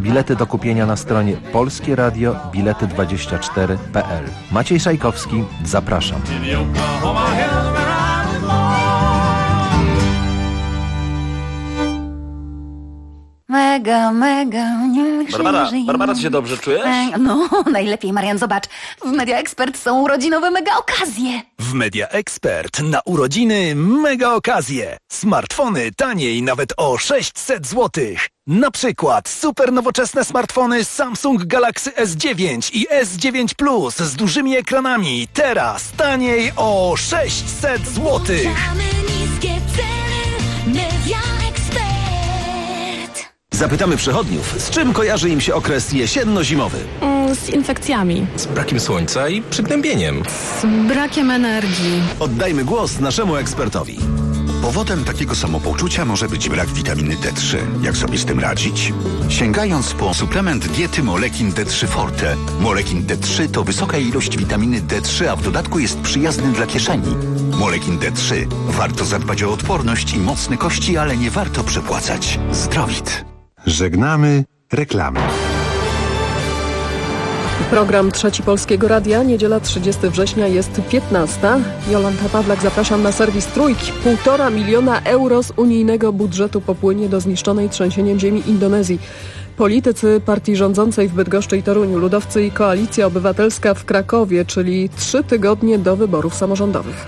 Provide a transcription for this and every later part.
Bilety do kupienia na stronie polskieradio-bilety24.pl. Maciej Szajkowski, zapraszam. Mega, Barbara, ty się dobrze czujesz? No, najlepiej, Marian, zobacz. W Media Expert są urodzinowe mega okazje. W Media Expert na urodziny mega okazje. Smartfony taniej nawet o 600 zł. Na przykład super nowoczesne smartfony Samsung Galaxy S9 i S9 Plus z dużymi ekranami. Teraz taniej o 600 zł. Zapytamy przechodniów, z czym kojarzy im się okres jesienno-zimowy. Z infekcjami. Z brakiem słońca i przygnębieniem. Z brakiem energii. Oddajmy głos naszemu ekspertowi. Powodem takiego samopoczucia może być brak witaminy D3. Jak sobie z tym radzić? Sięgając po suplement diety Molekin D3 Forte. Molekin D3 to wysoka ilość witaminy D3, a w dodatku jest przyjazny dla kieszeni. Molekin D3. Warto zadbać o odporność i mocne kości, ale nie warto przepłacać. Zdrowit. Żegnamy reklamy. Program Trzeci Polskiego Radia, niedziela 30 września jest 15. Jolanta Pawlak, zapraszam na serwis Trójki. 1,5 miliona euro z unijnego budżetu popłynie do zniszczonej trzęsieniem ziemi Indonezji. Politycy partii rządzącej w Bydgoszczy i Toruniu, ludowcy i Koalicja Obywatelska w Krakowie, czyli 3 tygodnie do wyborów samorządowych.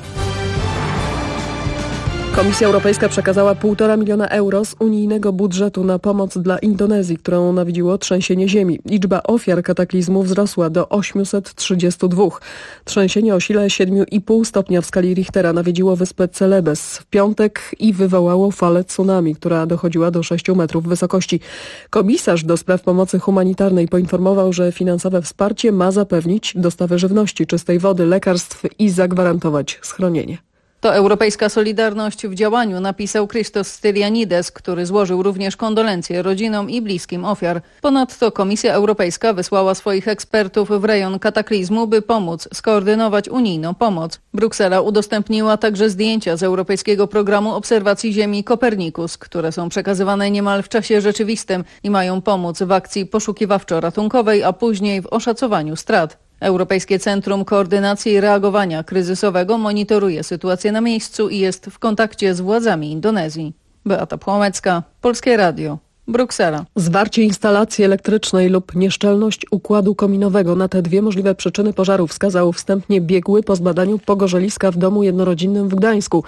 Komisja Europejska przekazała 1,5 miliona euro z unijnego budżetu na pomoc dla Indonezji, którą nawiedziło trzęsienie ziemi. Liczba ofiar kataklizmu wzrosła do 832. Trzęsienie o sile 7,5 stopnia w skali Richtera nawiedziło wyspę Celebes w piątek i wywołało falę tsunami, która dochodziła do 6 metrów wysokości. Komisarz do spraw pomocy humanitarnej poinformował, że finansowe wsparcie ma zapewnić dostawę żywności, czystej wody, lekarstw i zagwarantować schronienie. To europejska solidarność w działaniu, napisał Christos Stylianides, który złożył również kondolencje rodzinom i bliskim ofiar. Ponadto Komisja Europejska wysłała swoich ekspertów w rejon kataklizmu, by pomóc skoordynować unijną pomoc. Bruksela udostępniła także zdjęcia z europejskiego programu obserwacji Ziemi Copernicus, które są przekazywane niemal w czasie rzeczywistym i mają pomóc w akcji poszukiwawczo-ratunkowej, a później w oszacowaniu strat. Europejskie Centrum Koordynacji i Reagowania Kryzysowego monitoruje sytuację na miejscu i jest w kontakcie z władzami Indonezji. Beata Płomecka, Polskie Radio, Bruksela. Zwarcie instalacji elektrycznej lub nieszczelność układu kominowego. Na te dwie możliwe przyczyny pożaru wskazał wstępnie biegły po zbadaniu pogorzeliska w domu jednorodzinnym w Gdańsku.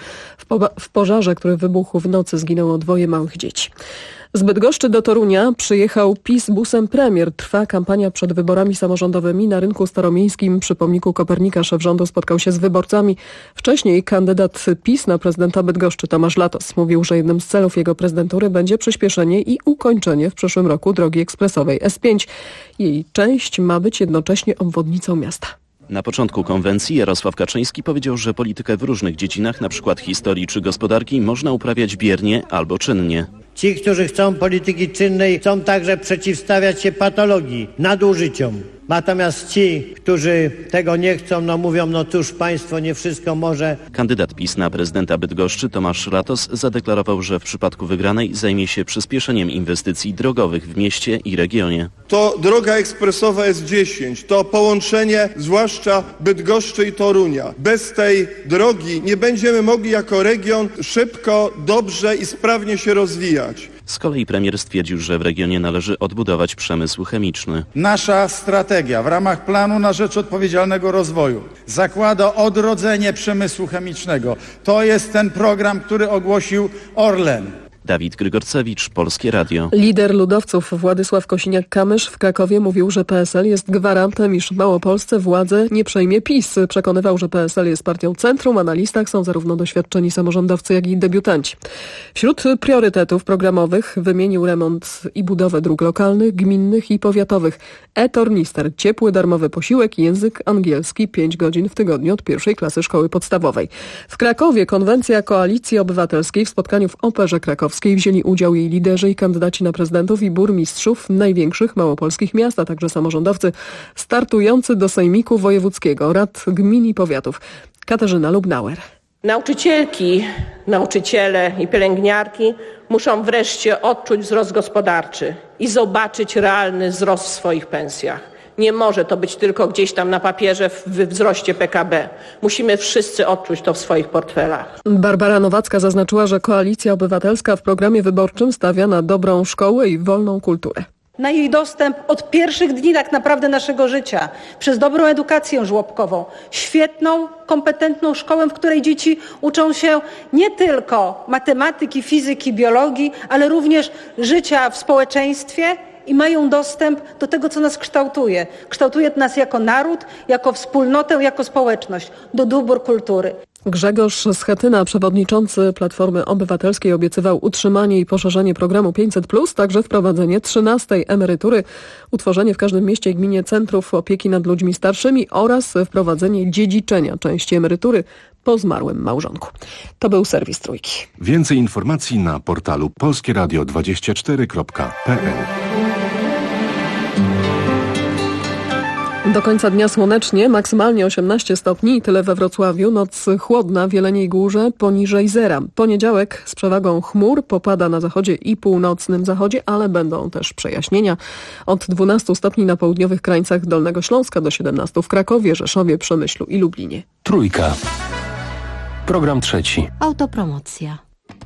W pożarze, który wybuchł w nocy, zginęło 2 małych dzieci. Z Bydgoszczy do Torunia przyjechał PiS busem premier. Trwa kampania przed wyborami samorządowymi. Na rynku staromiejskim przy pomniku Kopernika szef rządu spotkał się z wyborcami. Wcześniej kandydat PiS na prezydenta Bydgoszczy Tomasz Latos mówił, że jednym z celów jego prezydentury będzie przyspieszenie i ukończenie w przyszłym roku drogi ekspresowej S5. Jej część ma być jednocześnie obwodnicą miasta. Na początku konwencji Jarosław Kaczyński powiedział, że politykę w różnych dziedzinach, np. historii czy gospodarki, można uprawiać biernie albo czynnie. Ci, którzy chcą polityki czynnej, chcą także przeciwstawiać się patologii, nadużyciom. Natomiast ci, którzy tego nie chcą, mówią, cóż, państwo nie wszystko może. Kandydat PiS na prezydenta Bydgoszczy Tomasz Latos zadeklarował, że w przypadku wygranej zajmie się przyspieszeniem inwestycji drogowych w mieście i regionie. To droga ekspresowa S10, to połączenie zwłaszcza Bydgoszczy i Torunia. Bez tej drogi nie będziemy mogli jako region szybko, dobrze i sprawnie się rozwijać. Z kolei premier stwierdził, że w regionie należy odbudować przemysł chemiczny. Nasza strategia w ramach planu na rzecz odpowiedzialnego rozwoju zakłada odrodzenie przemysłu chemicznego. To jest ten program, który ogłosił Orlen. Dawid Grygorcewicz, Polskie Radio. Lider ludowców Władysław Kosiniak-Kamysz w Krakowie mówił, że PSL jest gwarantem, iż w Małopolsce władzę nie przejmie PiS. Przekonywał, że PSL jest partią centrum, a na listach są zarówno doświadczeni samorządowcy, jak i debiutanci. Wśród priorytetów programowych wymienił remont i budowę dróg lokalnych, gminnych i powiatowych. E-tornister, ciepły darmowy posiłek i język angielski 5 godzin w tygodniu od 1. klasy szkoły podstawowej. W Krakowie konwencja Koalicji Obywatelskiej w spotkaniu w Operze Krakowskiej wzięli udział jej liderzy i kandydaci na prezydentów i burmistrzów największych małopolskich miast, a także samorządowcy startujący do Sejmiku Wojewódzkiego, rad gmin i powiatów. Katarzyna Lubnauer. Nauczycielki, nauczyciele i pielęgniarki muszą wreszcie odczuć wzrost gospodarczy i zobaczyć realny wzrost w swoich pensjach. Nie może to być tylko gdzieś tam na papierze we wzroście PKB. Musimy wszyscy odczuć to w swoich portfelach. Barbara Nowacka zaznaczyła, że Koalicja Obywatelska w programie wyborczym stawia na dobrą szkołę i wolną kulturę. Na jej dostęp od pierwszych dni tak naprawdę naszego życia, przez dobrą edukację żłobkową, świetną, kompetentną szkołę, w której dzieci uczą się nie tylko matematyki, fizyki, biologii, ale również życia w społeczeństwie i mają dostęp do tego, co nas kształtuje. Kształtuje nas jako naród, jako wspólnotę, jako społeczność, do dóbr kultury. Grzegorz Schetyna, przewodniczący Platformy Obywatelskiej, obiecywał utrzymanie i poszerzenie programu 500+, także wprowadzenie 13. emerytury, utworzenie w każdym mieście i gminie centrów opieki nad ludźmi starszymi oraz wprowadzenie dziedziczenia części emerytury po zmarłym małżonku. To był serwis Trójki. Więcej informacji na portalu polskieradio24.pl. Do końca dnia słonecznie, maksymalnie 18 stopni i tyle we Wrocławiu. Noc chłodna w Jeleniej Górze poniżej zera. Poniedziałek z przewagą chmur, popada na zachodzie i północnym zachodzie, ale będą też przejaśnienia. Od 12 stopni na południowych krańcach Dolnego Śląska do 17 w Krakowie, Rzeszowie, Przemyślu i Lublinie. Trójka. Program trzeci. Autopromocja.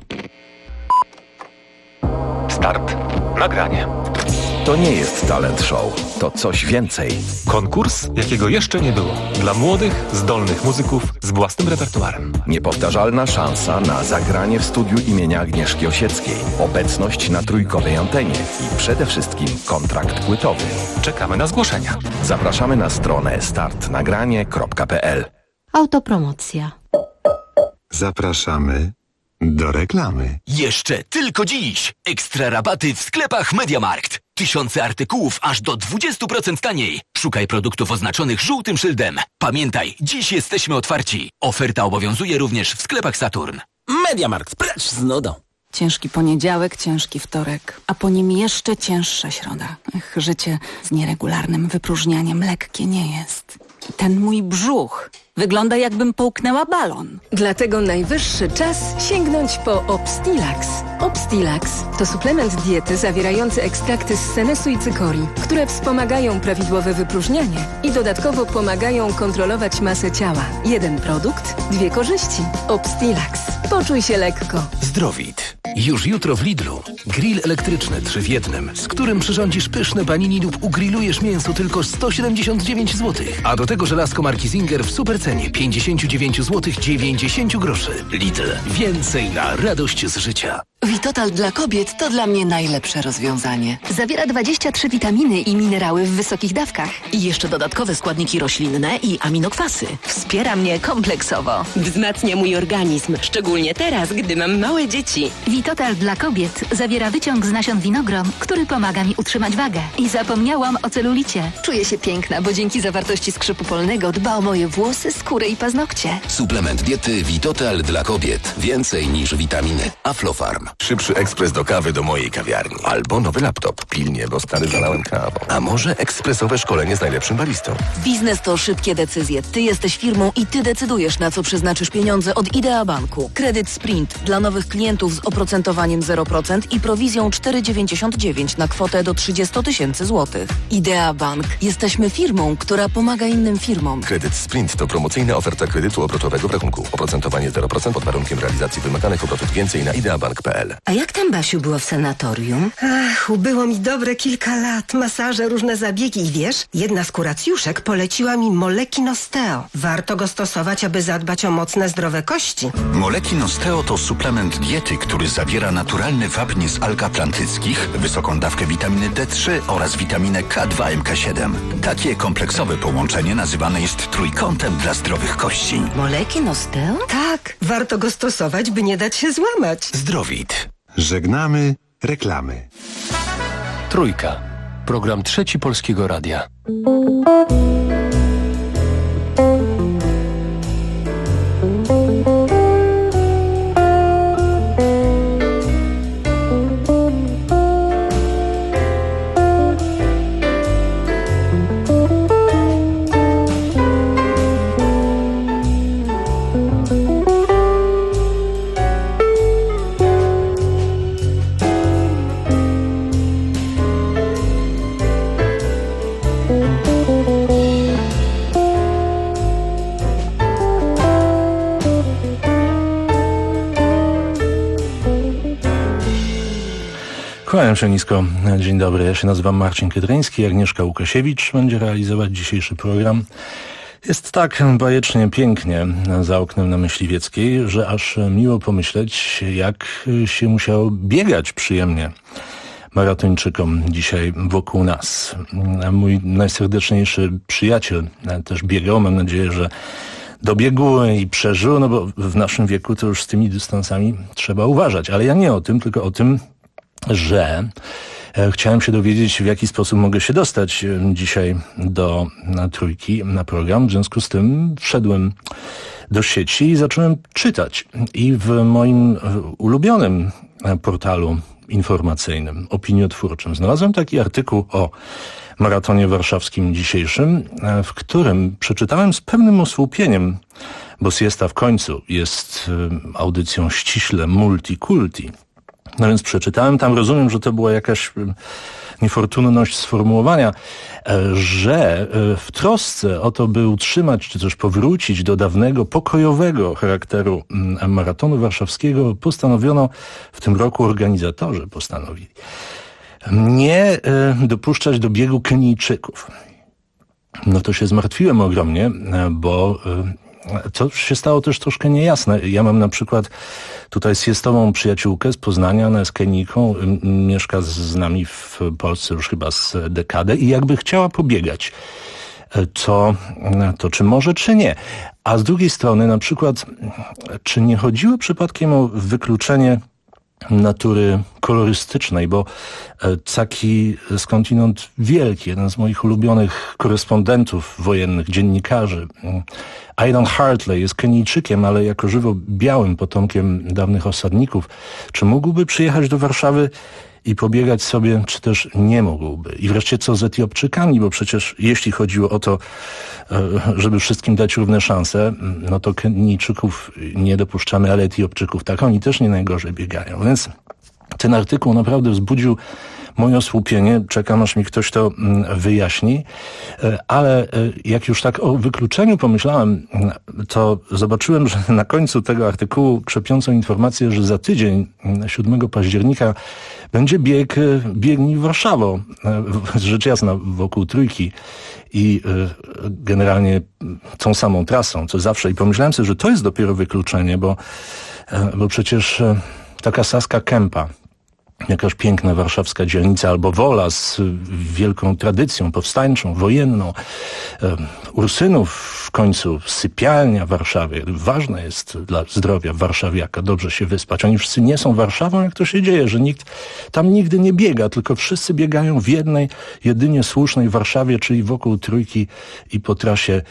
Start. Nagranie. To nie jest talent show, to coś więcej. Konkurs, jakiego jeszcze nie było. Dla młodych, zdolnych muzyków z własnym repertuarem. Niepowtarzalna szansa na zagranie w studiu imienia Agnieszki Osieckiej. Obecność na trójkowej antenie i przede wszystkim kontrakt płytowy. Czekamy na zgłoszenia. Zapraszamy na stronę startnagranie.pl. Autopromocja. Zapraszamy do reklamy. Jeszcze tylko dziś. Ekstra rabaty w sklepach MediaMarkt. Tysiące artykułów aż do 20% taniej. Szukaj produktów oznaczonych żółtym szyldem. Pamiętaj, dziś jesteśmy otwarci. Oferta obowiązuje również w sklepach Saturn. MediaMarkt, precz z nudą. Ciężki poniedziałek, ciężki wtorek, a po nim jeszcze cięższa środa. Życie z nieregularnym wypróżnianiem lekkie nie jest. Ten mój brzuch wygląda, jakbym połknęła balon. Dlatego najwyższy czas sięgnąć po Obstilax. Obstilax to suplement diety zawierający ekstrakty z senesu i cykorii, które wspomagają prawidłowe wypróżnianie i dodatkowo pomagają kontrolować masę ciała. Jeden produkt, dwie korzyści. Obstilax. Poczuj się lekko. Zdrowit. Już jutro w Lidlu. Grill elektryczny 3 w 1, z którym przyrządzisz pyszne panini lub ugrillujesz mięso tylko 179 zł. A do tego żelazko marki Singer w supercenie 59 zł 90 groszy. Lidl. Więcej na radość z życia. Vitotal dla kobiet to dla mnie najlepsze rozwiązanie. Zawiera 23 witaminy i minerały w wysokich dawkach. I jeszcze dodatkowe składniki roślinne i aminokwasy. Wspiera mnie kompleksowo. Wzmacnia mój organizm, szczególnie teraz, gdy mam małe dzieci. Vitotal dla kobiet zawiera wyciąg z nasion winogron, który pomaga mi utrzymać wagę. I zapomniałam o celulicie. Czuję się piękna, bo dzięki zawartości skrzypu polnego dba o moje włosy, skórę i paznokcie. Suplement diety Vitotal dla kobiet. Więcej niż witaminy. Aflofarm. Szybszy ekspres do kawy do mojej kawiarni. Albo nowy laptop. Pilnie, bo stary zalałem kawą. A może ekspresowe szkolenie z najlepszym baristą. Biznes to szybkie decyzje. Ty jesteś firmą i ty decydujesz, na co przeznaczysz pieniądze od Idea Banku. Kredyt Sprint dla nowych klientów z oprocentowaniem 0% i prowizją 4,99 na kwotę do 30 000 złotych. Idea Bank. Jesteśmy firmą, która pomaga innym firmom. Kredyt Sprint to promocyjna oferta kredytu obrotowego w rachunku. Oprocentowanie 0% pod warunkiem realizacji wymaganych obrotów. Więcej na ideabank.pl. A jak tam, Basiu, było w sanatorium? Ach, ubyło mi dobre kilka lat. Masaże, różne zabiegi i wiesz, jedna z kuracjuszek poleciła mi Molekin Osteo. Warto go stosować, aby zadbać o mocne, zdrowe kości. Molekin Osteo to suplement diety, który zawiera naturalny wapń z alg atlantyckich, wysoką dawkę witaminy D3 oraz witaminę K2 MK7. Takie kompleksowe połączenie nazywane jest trójkątem dla zdrowych kości. Molekin Osteo? Tak, warto go stosować, by nie dać się złamać. Zdrowit. Żegnamy reklamy. Trójka. Program trzeci Polskiego Radia. Kłaniam się nisko. Dzień dobry. Ja się nazywam Marcin Kydryński. Agnieszka Łukasiewicz będzie realizować dzisiejszy program. Jest tak bajecznie pięknie za oknem na Myśliwieckiej, że aż miło pomyśleć, jak się musiało biegać przyjemnie maratończykom dzisiaj wokół nas. Mój najserdeczniejszy przyjaciel też biegał. Mam nadzieję, że dobiegł i przeżył, no bo w naszym wieku to już z tymi dystansami trzeba uważać. Ale ja nie o tym, tylko o tym, że chciałem się dowiedzieć, w jaki sposób mogę się dostać dzisiaj do Trójki na program. W związku z tym wszedłem do sieci i zacząłem czytać. I w moim ulubionym portalu informacyjnym, opiniotwórczym, znalazłem taki artykuł o maratonie warszawskim dzisiejszym, w którym przeczytałem z pewnym osłupieniem, bo Siesta w końcu jest audycją ściśle multikulti. No więc przeczytałem tam, rozumiem, że to była jakaś niefortunność sformułowania, że w trosce o to, by utrzymać, czy też powrócić do dawnego, pokojowego charakteru maratonu warszawskiego, postanowiono w tym roku, organizatorzy postanowili, nie dopuszczać do biegu Kenijczyków. No to się zmartwiłem ogromnie, bo to się stało też troszkę niejasne. Ja mam na przykład tutaj siestową przyjaciółkę z Poznania, ona jest Kenijką, mieszka z nami w Polsce już chyba z dekadę i jakby chciała pobiegać, to czy może, czy nie. A z drugiej strony na przykład, czy nie chodziło przypadkiem o wykluczenie natury kolorystycznej, bo taki skądinąd wielki, jeden z moich ulubionych korespondentów wojennych, dziennikarzy, Aidan Hartley, jest Kenijczykiem, ale jako żywo białym potomkiem dawnych osadników. Czy mógłby przyjechać do Warszawy i pobiegać sobie, czy też nie mógłby? I wreszcie co z Etiopczykami, bo przecież jeśli chodziło o to, żeby wszystkim dać równe szanse, no to Kenijczyków nie dopuszczamy, ale Etiopczyków tak, oni też nie najgorzej biegają. Więc ten artykuł naprawdę wzbudził moje osłupienie. Czekam, aż mi ktoś to wyjaśni. Ale jak już tak o wykluczeniu pomyślałem, to zobaczyłem, że na końcu tego artykułu krzepiącą informację, że za tydzień, 7 października, będzie bieg Biegnij Warszawo, rzecz jasna wokół Trójki i generalnie tą samą trasą, co zawsze. I pomyślałem sobie, że to jest dopiero wykluczenie, bo przecież taka Saska Kępa, jakaż piękna warszawska dzielnica, albo Wola z wielką tradycją powstańczą, wojenną, Ursynów w końcu, sypialnia w Warszawie. Ważne jest dla zdrowia warszawiaka dobrze się wyspać. Oni wszyscy nie są Warszawą, jak to się dzieje, że nikt tam nigdy nie biega, tylko wszyscy biegają w jednej, jedynie słusznej Warszawie, czyli wokół Trójki i po trasie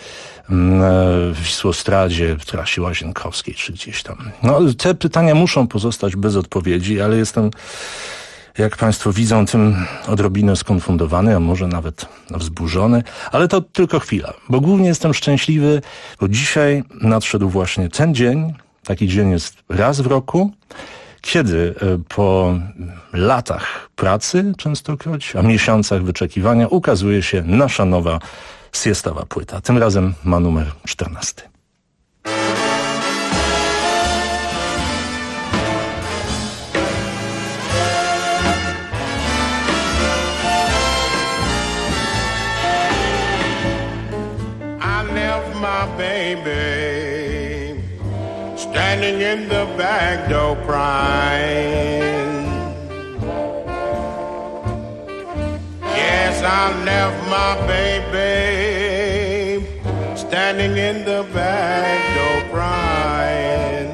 w Wisłostradzie, w trasie Łazienkowskiej, czy gdzieś tam. No, te pytania muszą pozostać bez odpowiedzi, ale jestem, jak Państwo widzą, tym odrobinę skonfundowany, a może nawet wzburzony, ale to tylko chwila, bo głównie jestem szczęśliwy, bo dzisiaj nadszedł właśnie ten dzień, taki dzień jest raz w roku, kiedy po latach pracy częstokroć, a miesiącach wyczekiwania ukazuje się nasza nowa siestowa płyta. Tym razem ma numer 14. I left my baby standing in the back door crying. Yes, I left my baby standing in the back door crying.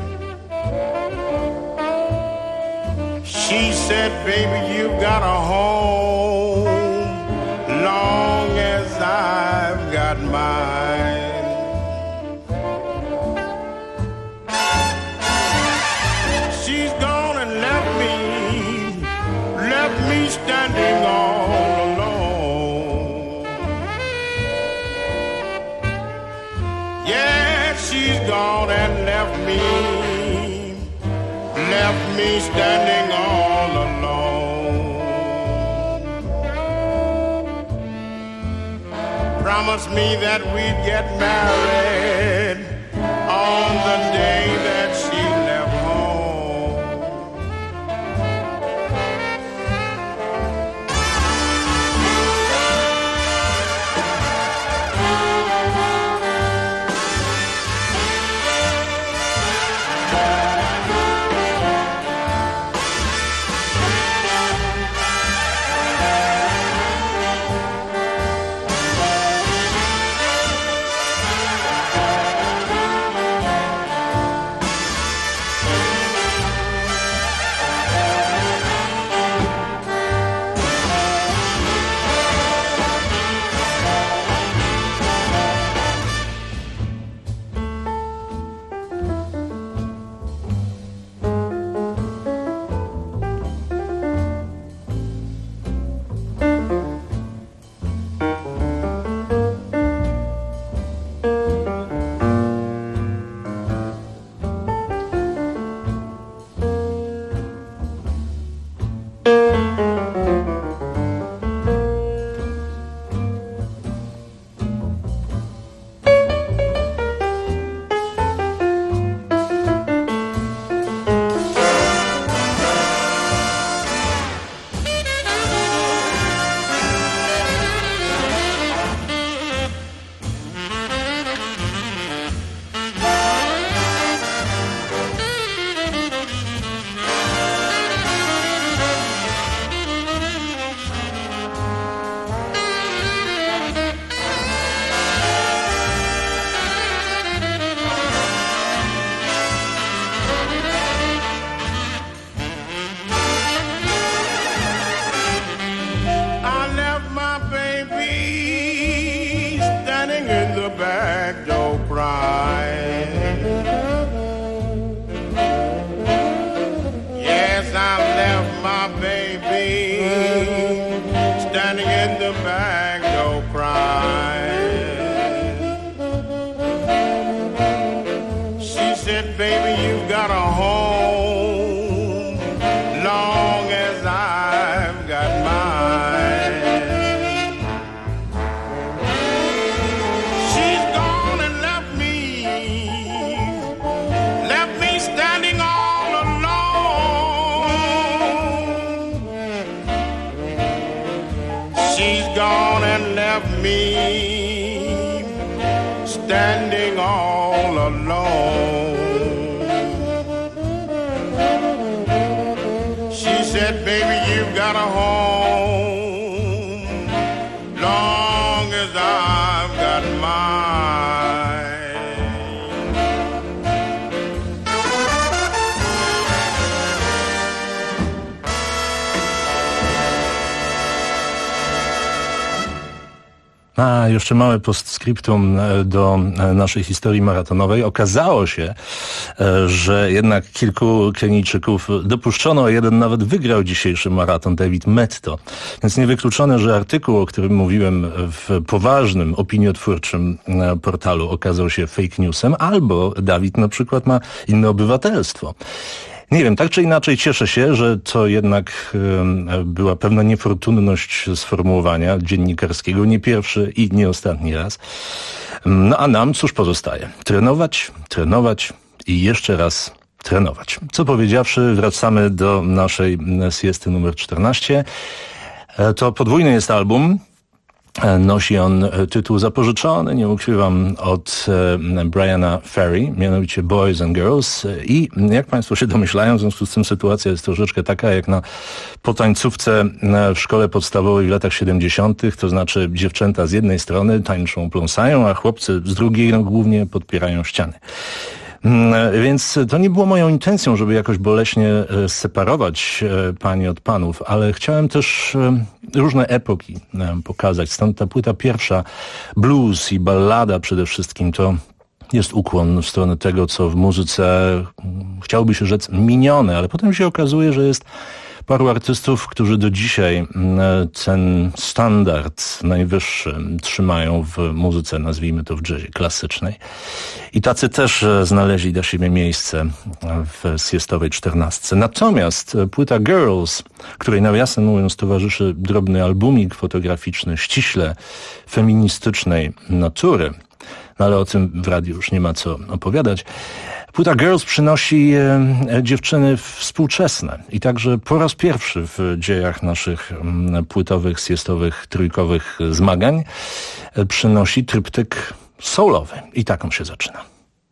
She said, baby, you got a home long as I've got mine. She's gone and left me standing all alone. Yeah, she's gone and left me standing all alone. Promised me that we'd get married on the day that she left home. crying. Yes, I left my baby standing in the back door crying. She said, baby, you got a home long as I've got mine. She's gone and left me standing all alone. She's gone and left me standing all alone. She said, baby, you've got a home long as I've got mine. A jeszcze małe postscriptum do naszej historii maratonowej. Okazało się, że jednak kilku Kenijczyków dopuszczono, jeden nawet wygrał dzisiejszy maraton, David Metto. Więc niewykluczone, że artykuł, o którym mówiłem w poważnym, opiniotwórczym portalu okazał się fake newsem, albo Dawid na przykład ma inne obywatelstwo. Nie wiem, tak czy inaczej cieszę się, że to jednak była pewna niefortunność sformułowania dziennikarskiego, nie pierwszy i nie ostatni raz. No a nam cóż pozostaje? Trenować, trenować i jeszcze raz trenować. Co powiedziawszy, wracamy do naszej siesty numer 14. To podwójny jest album. Nosi on tytuł zapożyczony, nie ukrywam, od Briana Ferry, mianowicie Boys and Girls. I jak Państwo się domyślają, w związku z tym sytuacja jest troszeczkę taka jak po tańcówce w szkole podstawowej w latach 70., to znaczy dziewczęta z jednej strony tańczą, pląsają, a chłopcy z drugiej głównie podpierają ściany. Więc to nie było moją intencją, żeby jakoś boleśnie separować panie od panów, ale chciałem też różne epoki pokazać. Stąd ta płyta pierwsza, blues i ballada przede wszystkim, to jest ukłon w stronę tego, co w muzyce chciałoby się rzec minione, ale potem się okazuje, że jest paru artystów, którzy do dzisiaj ten standard najwyższy trzymają w muzyce, nazwijmy to w jazzie klasycznej. I tacy też znaleźli dla siebie miejsce w siestowej 14. Natomiast płyta Girls, której nawiasem mówiąc towarzyszy drobny albumik fotograficzny ściśle feministycznej natury, no ale o tym w radiu już nie ma co opowiadać. Płyta Girls przynosi dziewczyny współczesne i także po raz pierwszy w dziejach naszych płytowych, siestowych, trójkowych zmagań przynosi tryptyk soulowy i tak on się zaczyna.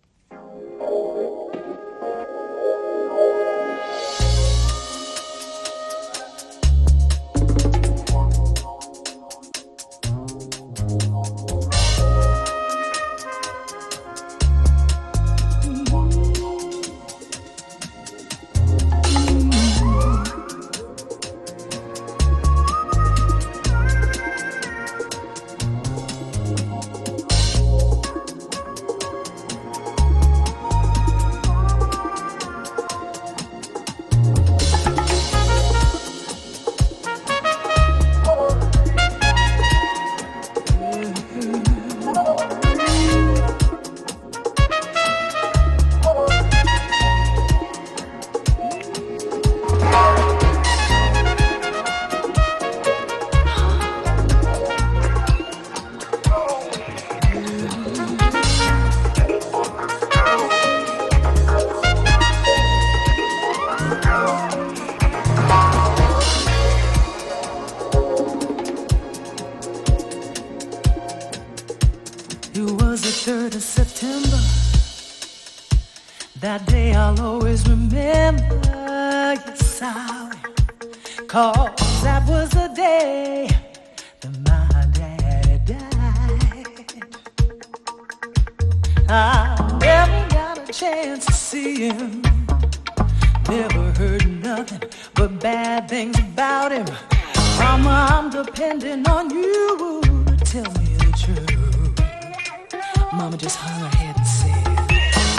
That day I'll always remember, yes I will, 'cause that was the day that my daddy died. I never got a chance to see him, never heard nothing but bad things about him. Mama, I'm depending on you to tell me the truth. Mama just hung her head and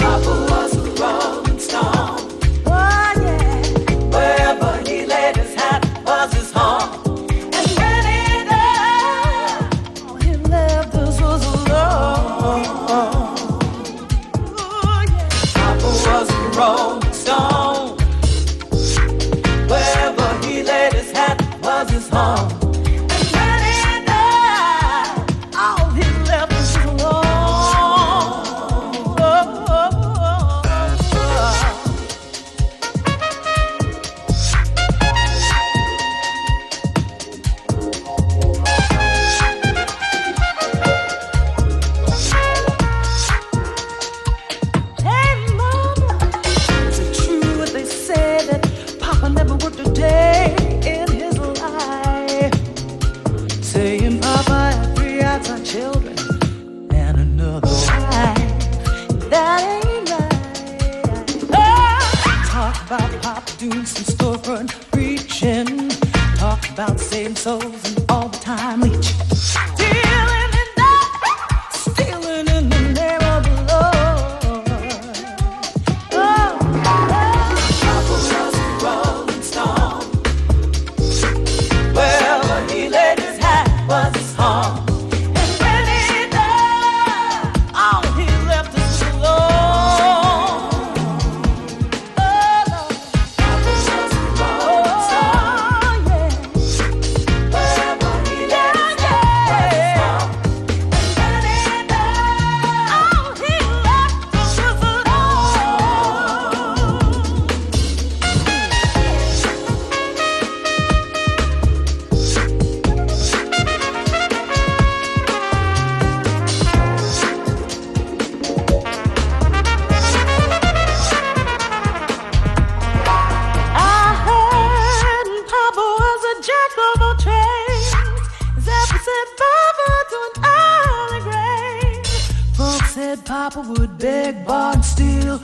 Papa would beg, borrow, and steal,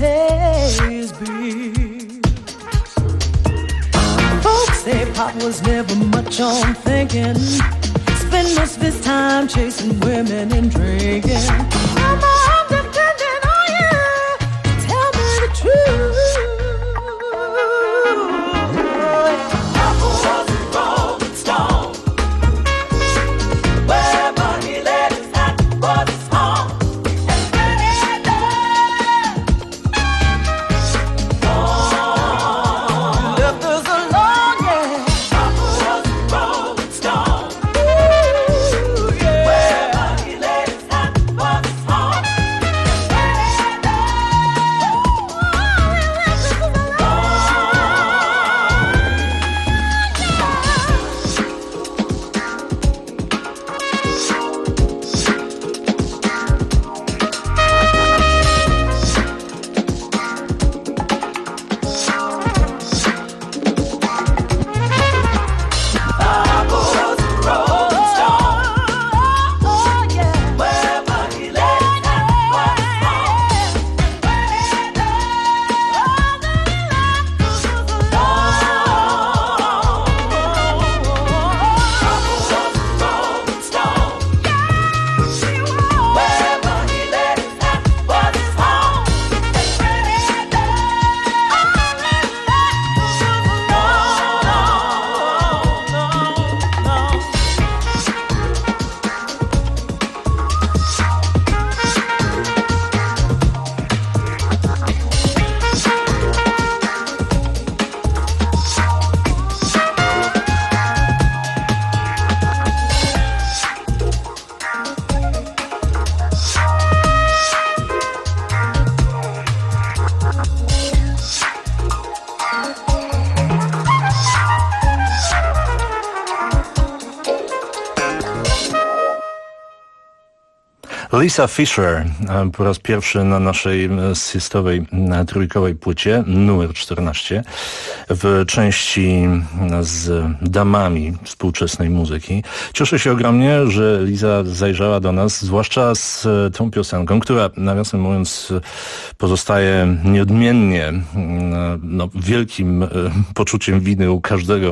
pay his bills. Folks say Papa was never much on thinking, spent most of his time chasing women and drinking. Mama, I'm depending on you, tell me the truth. Papa was a rolling stone, wherever he laid his hat was his home. Lisa Fischer po raz pierwszy na naszej systowej trójkowej płycie numer 14 w części z damami współczesnej muzyki. Cieszę się ogromnie, że Liza zajrzała do nas, zwłaszcza z tą piosenką, która nawiasem mówiąc pozostaje nieodmiennie wielkim poczuciem winy u każdego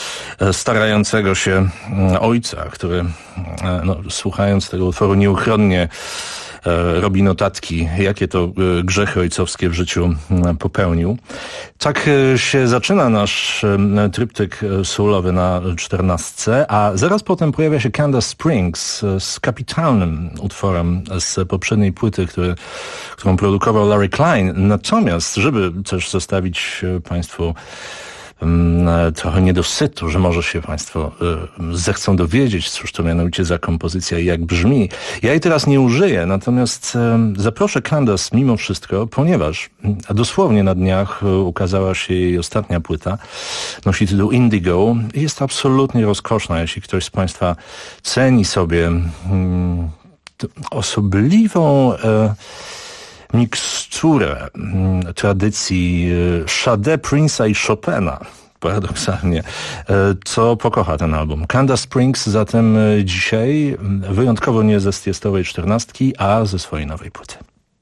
starającego się ojca, który słuchając tego utworu nieuchronnie codziennie robi notatki, jakie to grzechy ojcowskie w życiu popełnił. Tak się zaczyna nasz tryptyk soulowy na 14, a zaraz potem pojawia się Candace Springs z kapitalnym utworem z poprzedniej płyty, którą produkował Larry Klein. Natomiast, żeby też zostawić Państwu trochę niedosytu, że może się Państwo zechcą dowiedzieć, cóż to mianowicie za kompozycja i jak brzmi. Ja jej teraz nie użyję, natomiast zaproszę Candace mimo wszystko, ponieważ dosłownie na dniach ukazała się jej ostatnia płyta. Nosi tytuł Indigo i jest absolutnie rozkoszna. Jeśli ktoś z Państwa ceni sobie osobliwą miksturę tradycji Sade, Prince'a i Chopina, paradoksalnie, co pokocha ten album. Candace Springs zatem dzisiaj wyjątkowo nie ze stiestowej 14, a ze swojej nowej płyty.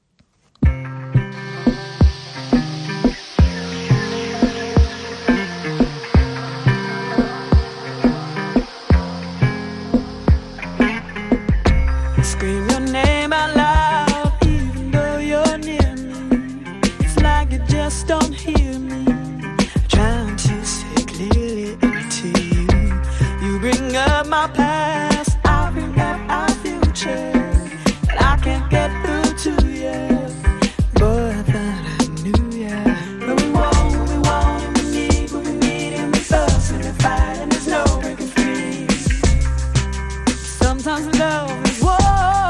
Don't hear me, trying to see clearly into you. You bring up my past, I bring up our future, and I can't get through to you. Boy, I thought I knew ya. But we want what we want, and we need what we need, and we fuss and we fight, and there's no breaking free. Sometimes love is war,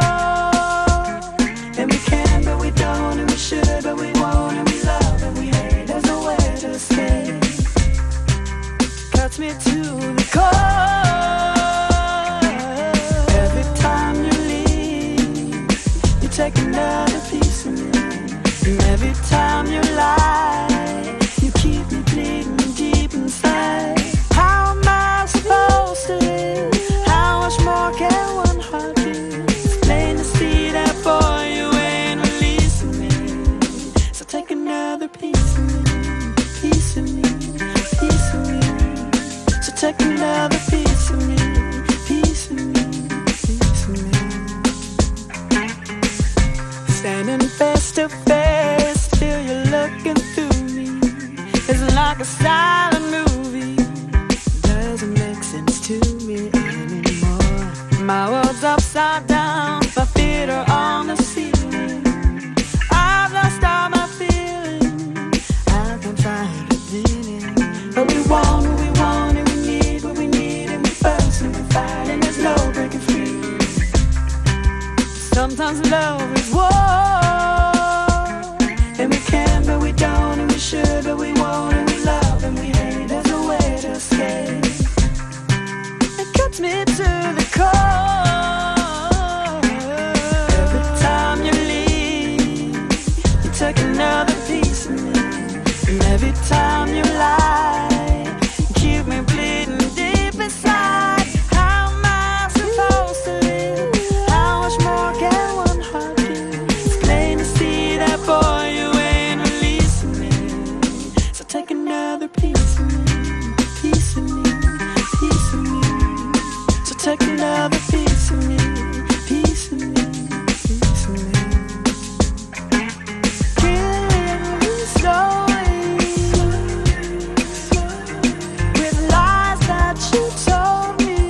and we can, but we don't, and we should, but we won't, and we love. Cuts me to the core. Every time you leave, you take another piece of me. And every time you lie, you keep me bleeding deep inside. How am I supposed to live? How much more can one heart give? It's plain to see that boy, you ain't releasing me. So take another piece of me. Piece of me, piece of me. So take another piece of me, piece of me, piece of me. Standing face to face, still you're looking through me. It's like a silent movie, doesn't make sense to me anymore. My world's upside down, my feet are on the ceiling. I've lost all my feelings, I've been tired of leaning. But we want what we want, and we need what we need, and we fuss and we fight, and there's no breaking free. Sometimes love is war, and we can, but we don't, and we should, but we won't, and we love and we hate. There's no way to escape. It cuts me to the core. Every time you leave, you take another piece of me. And every time you lie, you keep me bleeding deep inside. How am I supposed to live? How much more can one heart give? It's plain to see that boy, you ain't releasing me. So take another piece of me, piece of me, piece of me. So take another piece of me, piece of me, piece of me. Killing me slowly with lies that you told me.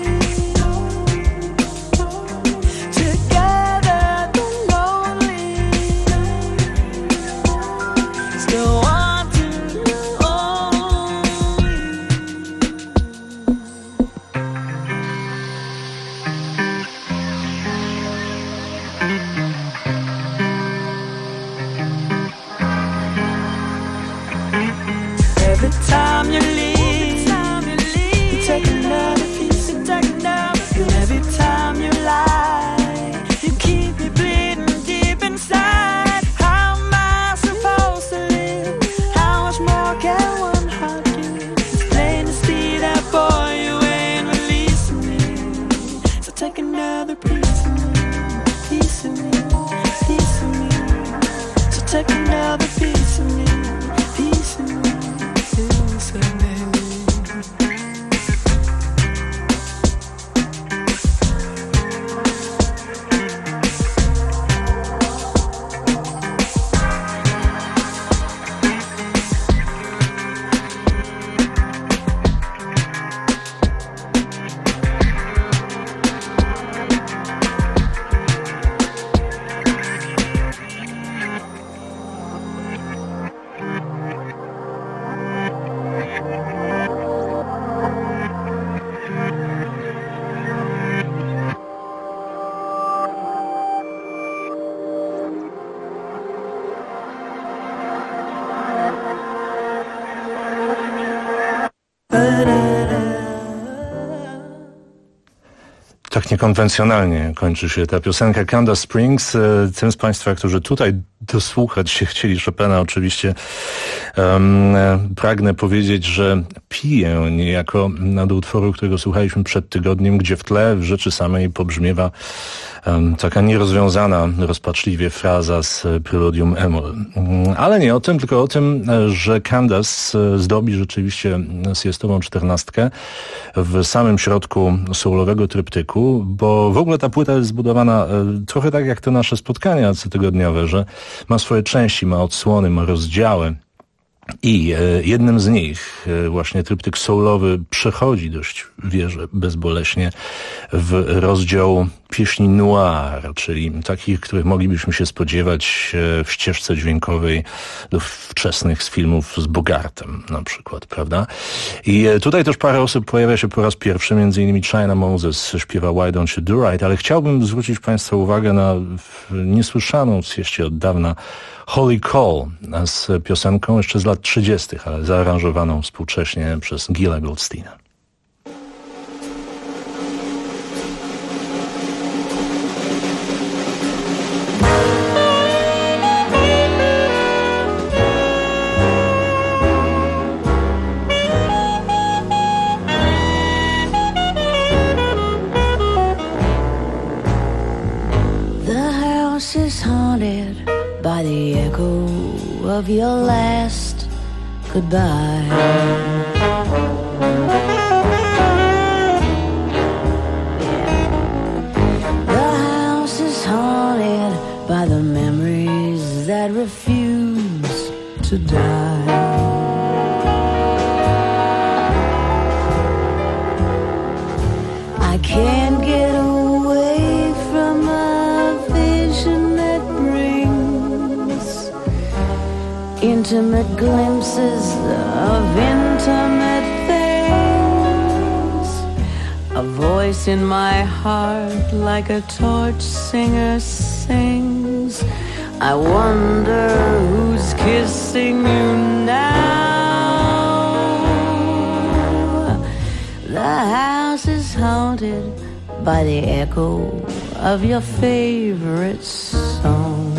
Together they're lonely, still wanting you only. Every time you leave, you take another piece, you take another piece. And every time you lie, you keep me bleeding deep inside. How am I supposed to live? How much more can one heart give? It's plain to see that boy, you ain't releasing me. So take another piece of me, piece of me, piece of me. So take another piece of me, piece of me. Tak niekonwencjonalnie kończy się ta piosenka Candace Springs. Tym z Państwa, którzy tutaj dosłuchać się chcieli Chopina, oczywiście pragnę powiedzieć, że piję niejako do utworu, którego słuchaliśmy przed tygodniem, gdzie w tle w rzeczy samej pobrzmiewa taka nierozwiązana rozpaczliwie fraza z Preludium Emol. Ale nie o tym, tylko o tym, że Candace zdobi rzeczywiście siestową 14 w samym środku soulowego tryptyku, bo w ogóle ta płyta jest zbudowana trochę tak jak te nasze spotkania cotygodniowe, że ma swoje części, ma odsłony, ma rozdziały. I jednym z nich, właśnie tryptyk soulowy, przechodzi dość, wierzę, bezboleśnie w rozdział pieśni noir, czyli takich, których moglibyśmy się spodziewać w ścieżce dźwiękowej do wczesnych z filmów z Bogartem na przykład, prawda? I tutaj też parę osób pojawia się po raz pierwszy, między innymi China Moses śpiewa Why Don't You Do Right, ale chciałbym zwrócić Państwa uwagę na niesłyszaną w sieście od dawna Holy Call z piosenką jeszcze z lat 30., ale zaaranżowaną współcześnie przez Gilla Goldsteina. The house is haunted by the echo of your last goodbye. The house is haunted by the memories that refuse to die. I can't get away from a vision that brings intimate glimpses of intimate things. A voice in my heart like a torch singer sings. I wonder who's kissing you now. The house is haunted by the echo of your favorite song.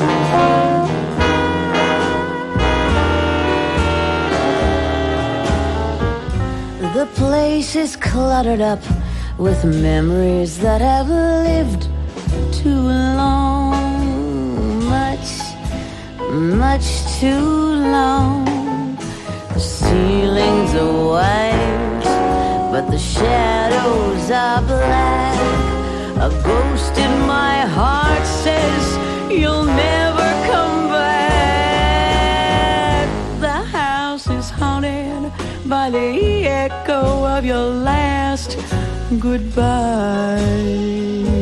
The place is cluttered up with memories that have lived too long, much too long. The ceilings are white, but the shadows are black. A ghost in my heart says you'll never come back. The house is haunted by the echo of your last goodbye.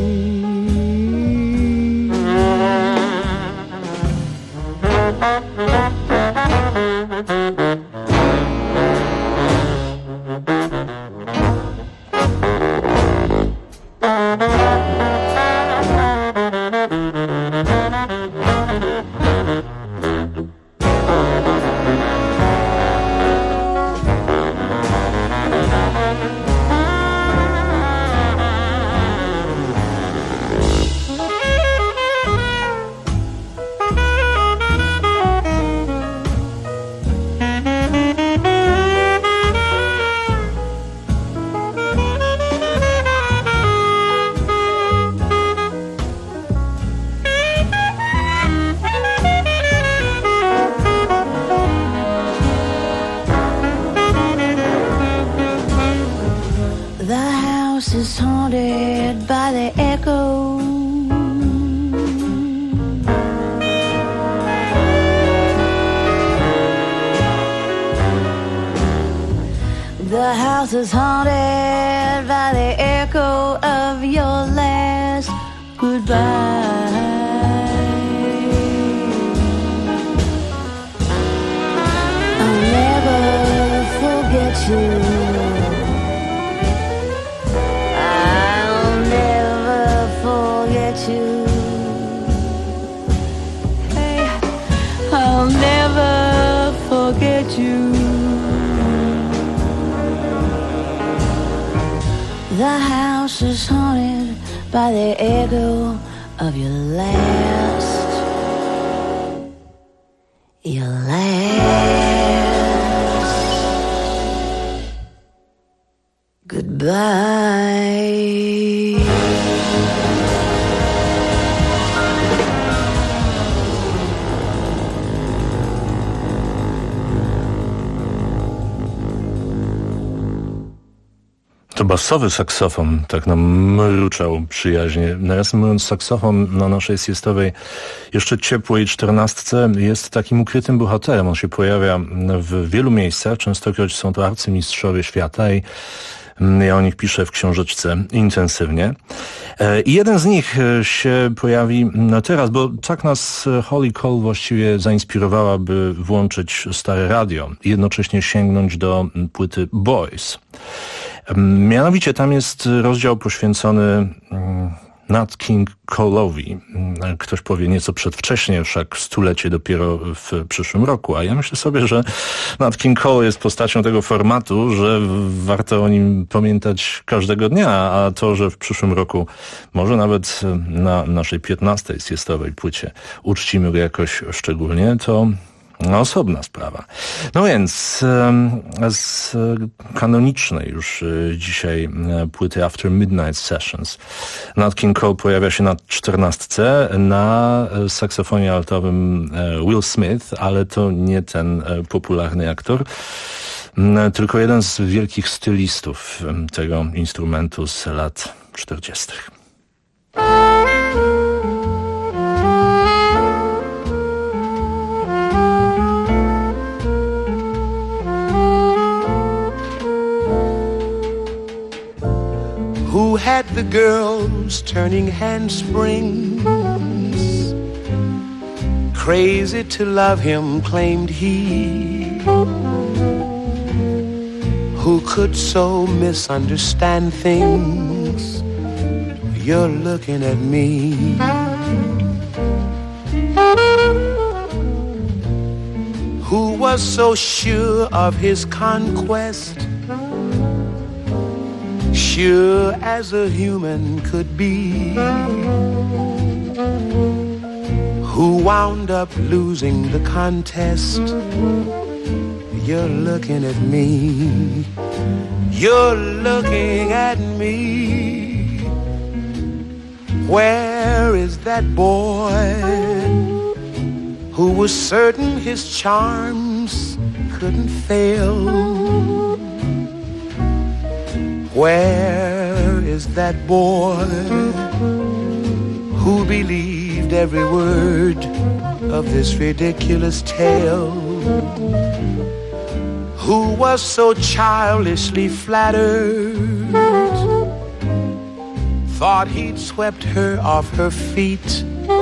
Is haunted by the echo. The house is haunted by the echo of your last goodbye. I'll never forget you. I'll never forget you. The house is haunted by the echo of your last goodbye. To basowy saksofon tak nam mruczał przyjaźnie. Nawiasem mówiąc, saksofon na naszej siestowej jeszcze ciepłej 14 jest takim ukrytym bohaterem. On się pojawia w wielu miejscach, częstokroć są to arcymistrzowie świata i ja o nich piszę w książeczce intensywnie. I jeden z nich się pojawi teraz, bo tak nas Holly Cole właściwie zainspirowała, by włączyć stare radio i jednocześnie sięgnąć do płyty Boys. Mianowicie tam jest rozdział poświęcony Nat King Cole'owi. Ktoś powie nieco przedwcześnie, wszak stulecie dopiero w przyszłym roku, a ja myślę sobie, że Nat King Cole jest postacią tego formatu, że warto o nim pamiętać każdego dnia, a to, że w przyszłym roku może nawet na naszej 15. siestowej płycie uczcimy go jakoś szczególnie, to osobna sprawa. No więc z kanonicznej już dzisiaj płyty After Midnight Sessions Nat King Cole pojawia się na 14. Na saksofonie altowym Will Smith, ale to nie ten popularny aktor, tylko jeden z wielkich stylistów tego instrumentu z lat 40. Who had the girls turning handsprings? Crazy to love him, claimed he. Who could so misunderstand things? You're looking at me. Who was so sure of his conquest? Sure as a human could be, who wound up losing the contest. You're looking at me, you're looking at me. Where is that boy who was certain his charms couldn't fail? Where is that boy who believed every word of this ridiculous tale? Who was so childishly flattered, thought he'd swept her off her feet?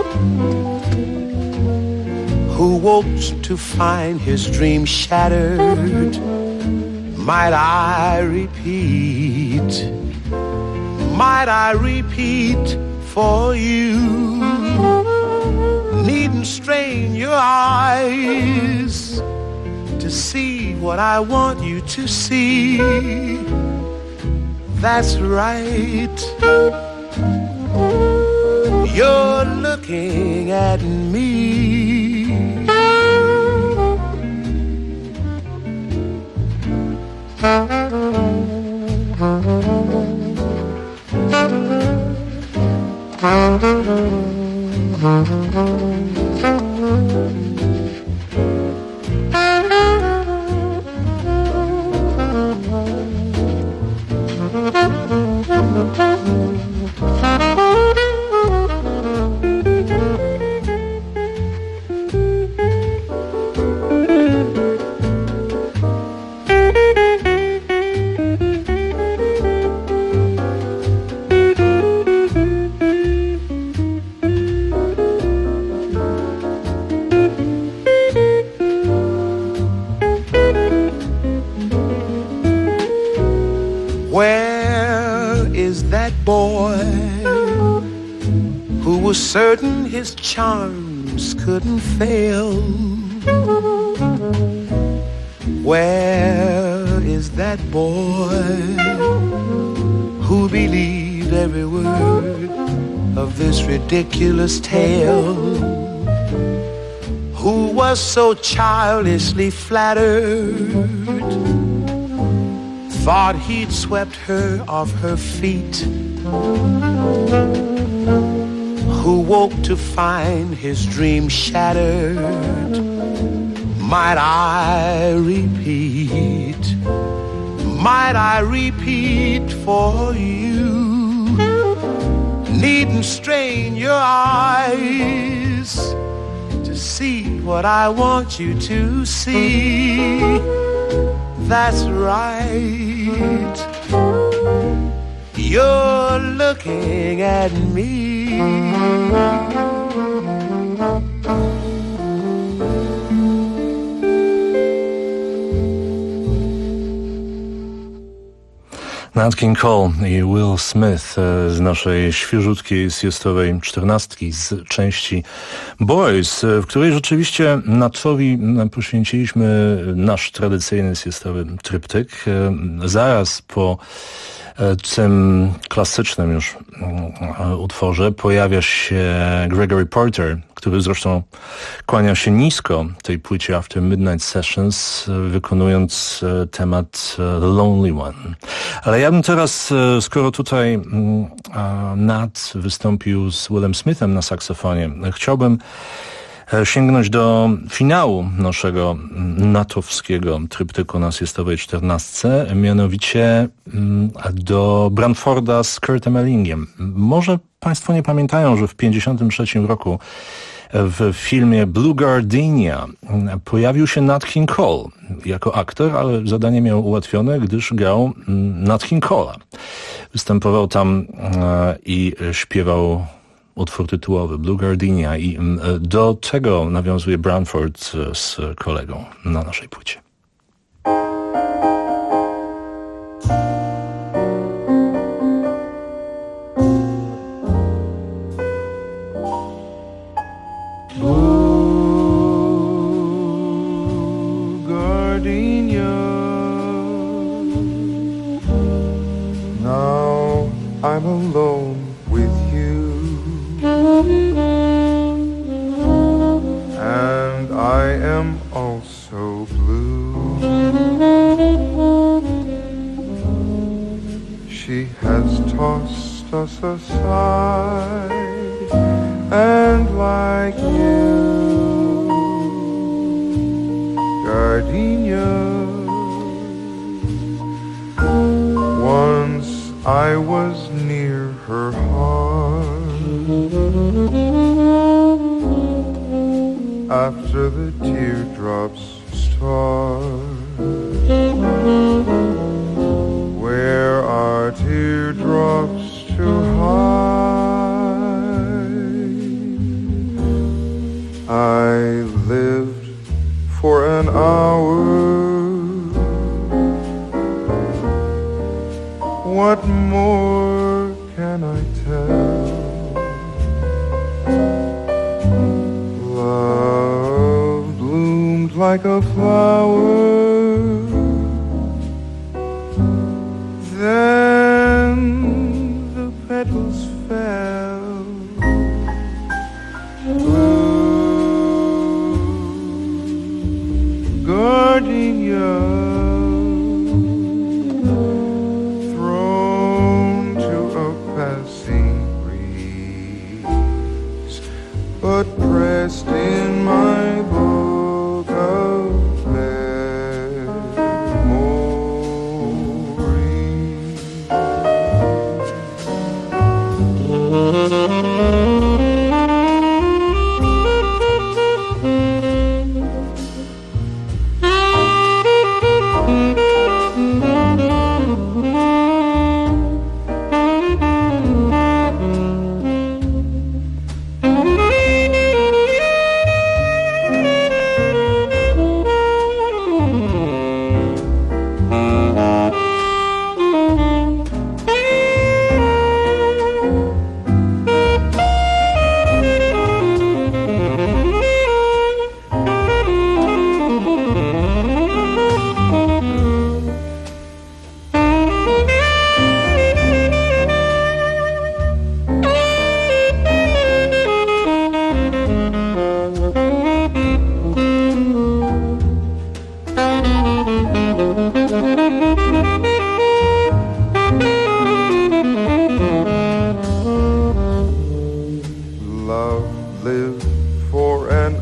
Who woke to find his dream shattered? Might I repeat? Might I repeat for you? Needn't strain your eyes to see what I want you to see. That's right. You're looking at me. Certain his charms couldn't fail. Where is that boy who believed every word this ridiculous tale. Who was so childishly flattered, thought he'd swept her off her feet. Who woke to find his dream shattered. Might I repeat? Might I repeat for you? Needn't strain your eyes to see what I want you to see. That's right. You're looking at me. Nat King Cole i Will Smith z naszej świeżutkiej siestowej 14 z części Boys, w której rzeczywiście Natowi poświęciliśmy nasz tradycyjny siestowy tryptyk. Zaraz po tym klasycznym już utworze pojawia się Gregory Porter, który zresztą kłania się nisko tej płycie After Midnight Sessions, wykonując temat The Lonely One. Ale ja bym teraz, skoro tutaj Nat wystąpił z Willem Smithem na saksofonie, chciałbym sięgnąć do finału naszego natowskiego tryptyku na siestowej 14, mianowicie do Branforda z Kurtem Ellingiem. Może Państwo nie pamiętają, że w 1953 roku w filmie Blue Gardenia pojawił się Nat King Cole jako aktor, ale zadanie miał ułatwione, gdyż grał Nat King Cole'a. Występował tam i śpiewał utwór tytułowy Blue Gardenia i do tego nawiązuje Branford z kolegą na naszej płycie. Now I'm alone with you, and I am also blue. She has tossed us aside, and like you, gardenia. Once I was near her heart, after the teardrops start. Where are teardrops to hide? I lived for an hour. What more can I tell? Love bloomed like a flower, then the petals fell. Blue gardenia, but pressed in my book of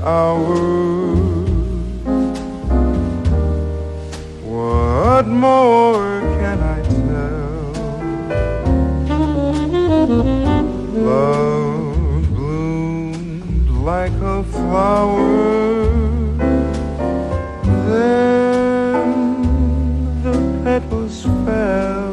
hours. What more can I tell? Love bloomed like a flower, then the petals fell.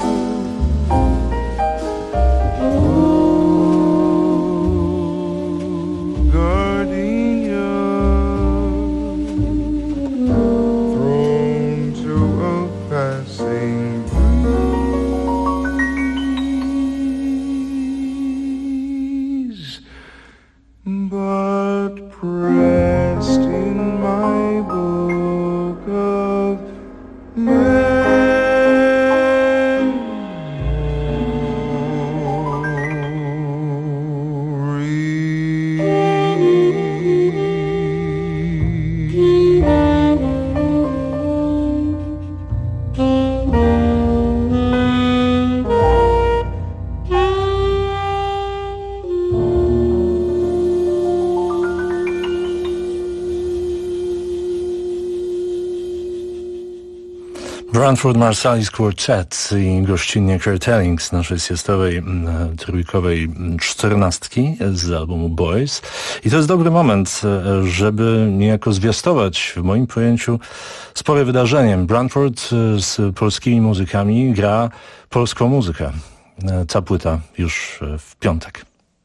Branford Marsalis Quartet i gościnnie Kurt Elling z naszej siestowej trójkowej 14 z albumu Boys. I to jest dobry moment, żeby niejako zwiastować w moim pojęciu spore wydarzenie. Branford z polskimi muzykami gra polską muzykę. Ta płyta już w piątek.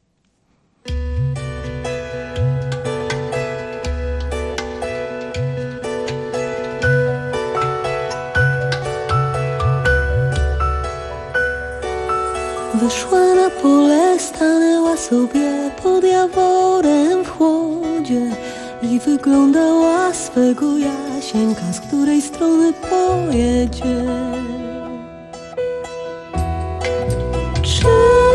Wyszła na pole, stanęła sobie pod jaworem w chłodzie i wyglądała swego Jasieńka, z której strony pojedzie. Czy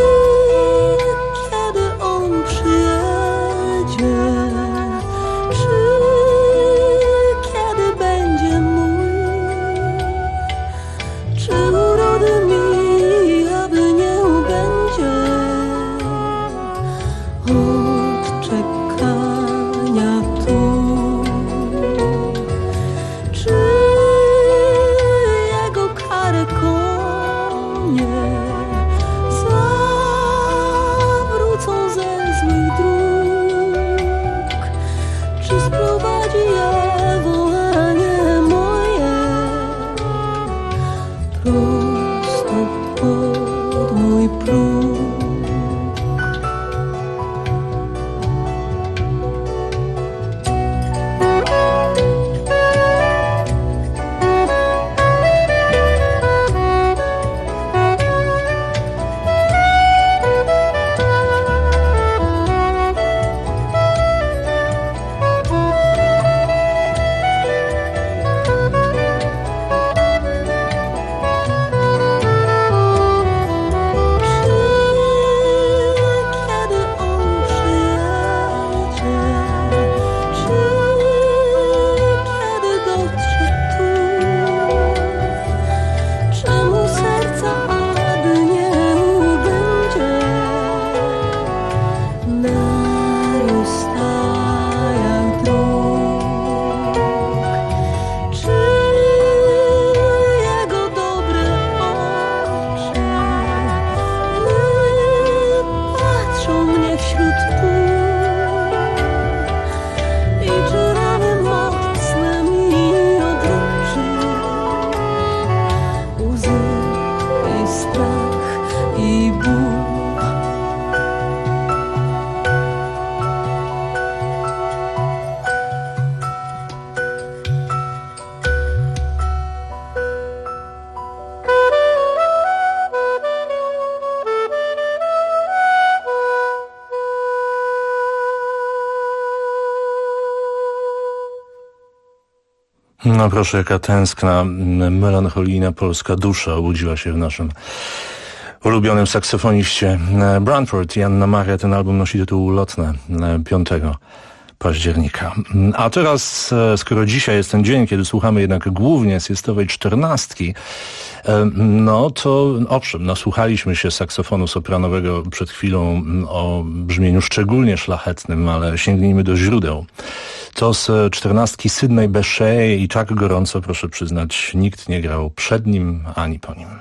kiedy on przyjedzie, czy kiedy będzie mój, czy urody mi od czekania tu, czy jego kary konie zawrócą ze złych dróg, czy sprowadzi je wołanie moje prosto pod mój próg. No proszę, jaka tęskna, melancholijna polska dusza obudziła się w naszym ulubionym saksofoniście Branford. Anna Maria, ten album nosi tytuł Ulotne 5 października. A teraz, skoro dzisiaj jest ten dzień, kiedy słuchamy jednak głównie siestowej 14, no to owszem, nasłuchaliśmy się saksofonu sopranowego przed chwilą o brzmieniu szczególnie szlachetnym, ale sięgnijmy do źródeł. To z 14 Sydney Bechet i tak gorąco, proszę przyznać, nikt nie grał przed nim ani po nim.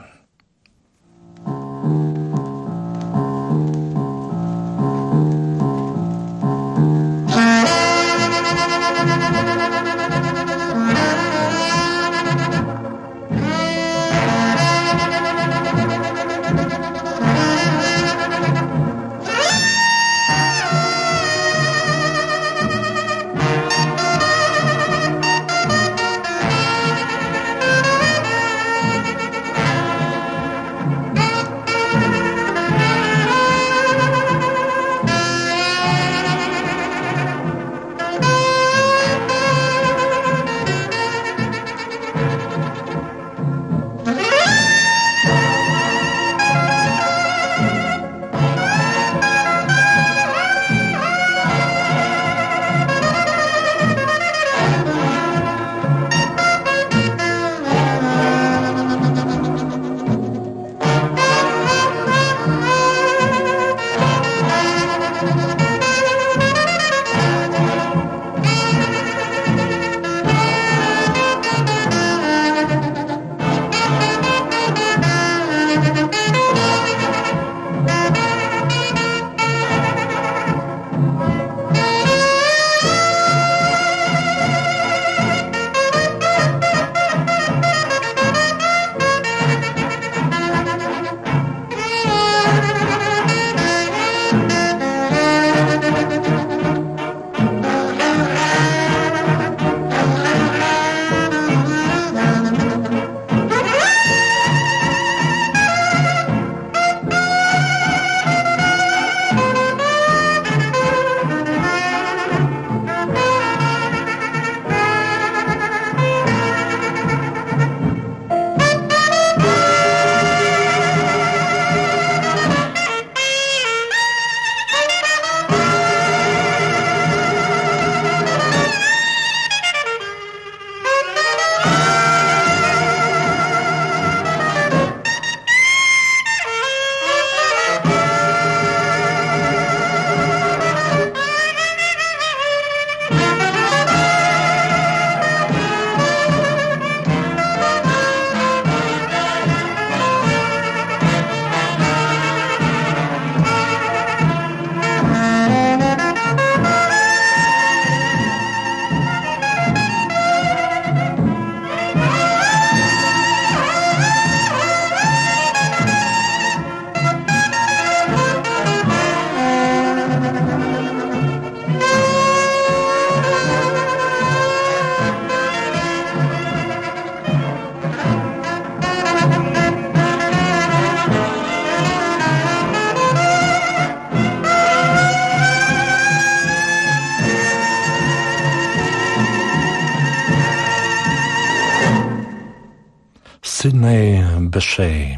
Sydney Bechet.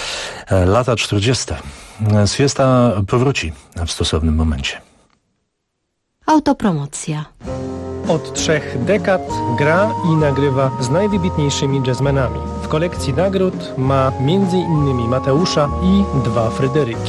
Lata 40. Siesta powróci w stosownym momencie. Autopromocja. Od 3 dekad gra i nagrywa z najwybitniejszymi jazzmenami. W kolekcji nagród ma m.in. Mateusza i 2 Fryderyki.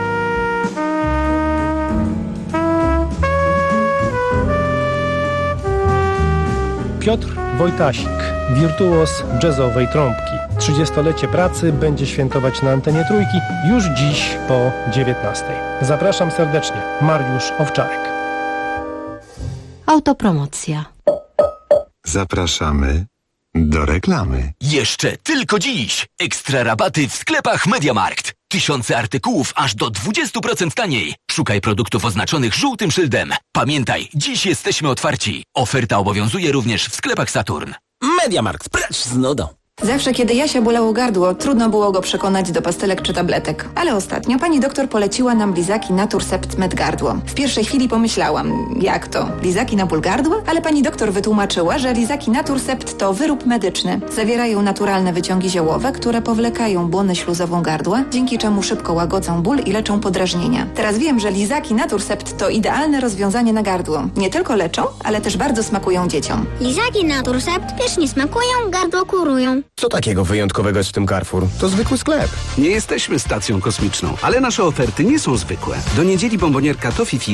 Piotr Wojtasik, wirtuoz jazzowej trąbki. 30-lecie pracy będzie świętować na antenie Trójki już dziś po 19:00. Zapraszam serdecznie. Mariusz Owczarek. Autopromocja. Zapraszamy do reklamy. Jeszcze tylko dziś. Ekstra rabaty w sklepach MediaMarkt. Tysiące artykułów aż do 20% taniej. Szukaj produktów oznaczonych żółtym szyldem. Pamiętaj, dziś jesteśmy otwarci. Oferta obowiązuje również w sklepach Saturn. MediaMarkt, precz z nudą. Zawsze, kiedy Jasia bolało gardło, trudno było go przekonać do pastelek czy tabletek. Ale ostatnio pani doktor poleciła nam lizaki Naturcept Med Gardło. W pierwszej chwili pomyślałam, jak to? Lizaki na ból gardła? Ale pani doktor wytłumaczyła, że lizaki Naturcept to wyrób medyczny. Zawierają naturalne wyciągi ziołowe, które powlekają błonę śluzową gardła, dzięki czemu szybko łagodzą ból i leczą podrażnienia. Teraz wiem, że lizaki Naturcept to idealne rozwiązanie na gardło. Nie tylko leczą, ale też bardzo smakują dzieciom. Lizaki Naturcept pysznie smakują, gardło kurują. Co takiego wyjątkowego jest w tym Carrefour? To zwykły sklep. Nie jesteśmy stacją kosmiczną, ale nasze oferty nie są zwykłe. Do niedzieli bombonierka Toffifee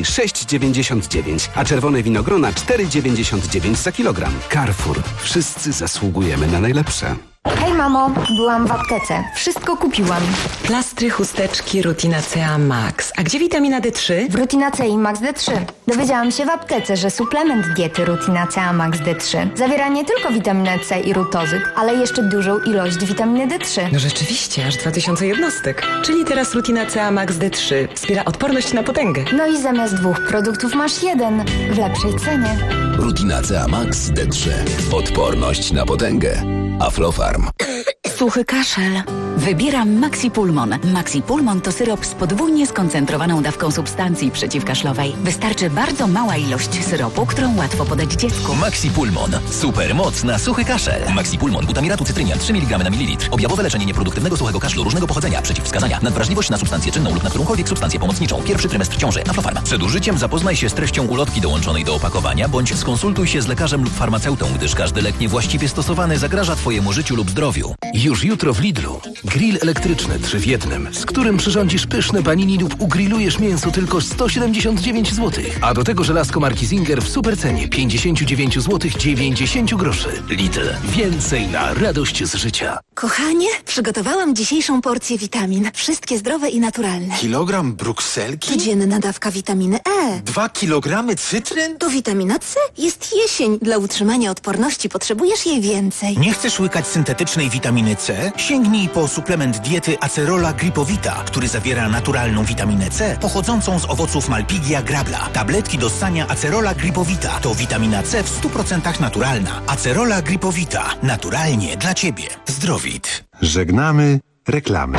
6,99, a czerwone winogrona 4,99 za kilogram. Carrefour. Wszyscy zasługujemy na najlepsze. Hej mamo, byłam w aptece. Wszystko kupiłam. Plastry, chusteczki, Rutinacea Max. A gdzie witamina D3? W Rutinacei Max D3. Dowiedziałam się w aptece, że suplement diety Rutinacea Max D3 zawiera nie tylko witaminę C i rutozyk, ale jeszcze dużą ilość witaminy D3. No rzeczywiście, aż 2000 jednostek. Czyli teraz Rutinacea Max D3 wspiera odporność na potęgę. No i zamiast 2 produktów masz 1 w lepszej cenie. Rutinacea Max D3. Odporność na potęgę. Aflofarm. Suchy kaszel. Wybieram Maxipulmon. Maxipulmon to syrop z podwójnie skoncentrowaną dawką substancji przeciwkaszlowej. Wystarczy bardzo mała ilość syropu, którą łatwo podać dziecku. Maxipulmon. Super moc na suchy kaszel. Maxipulmon. Butamiratu cytrynian 3 mg na mililitr. Objawowe leczenie nieproduktywnego suchego kaszlu różnego pochodzenia. Przeciwwskazania. Nadwrażliwość na substancję czynną lub na którąkolwiek substancję pomocniczą. Pierwszy trymestr ciąży. Aflofarm. Przed użyciem zapoznaj się z treścią ulotki dołączonej do opakowania, bądź skonsultuj się z lekarzem lub farmaceutą, gdyż każdy lek niewłaściwie stosowany zagraża Twojemu życiu lub zdrowiu. Już jutro w Lidlu. Grill elektryczny 3 w 1, z którym przyrządzisz pyszne panini lub ugrillujesz mięso tylko 179 zł. A do tego żelazko marki Singer w supercenie 59 zł 90 groszy. Lidl. Więcej na radość z życia. Kochanie, przygotowałam dzisiejszą porcję witamin. Wszystkie zdrowe i naturalne. Kilogram brukselki? Codzienna dawka witaminy E. 2 kilogramy cytryn? To witamina C. Jest jesień. Dla utrzymania odporności potrzebujesz jej więcej. Nie chcesz łykać syntetycznej witaminy C? Sięgnij po suplement diety Acerola Gripowita, który zawiera naturalną witaminę C pochodzącą z owoców Malpighia grabla. Tabletki do ssania Acerola Gripowita to witamina C w 100% naturalna. Acerola Gripowita. Naturalnie dla Ciebie. Zdrowit. Żegnamy reklamy.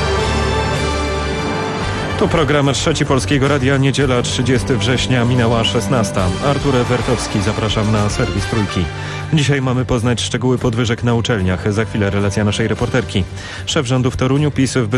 To program Trzeci Polskiego Radia, niedziela 30 września, minęła 16. Artur Ewertowski, zapraszam na serwis Trójki. Dzisiaj mamy poznać szczegóły podwyżek na uczelniach. Za chwilę relacja naszej reporterki. Szef rządu w Toruniu, PiS w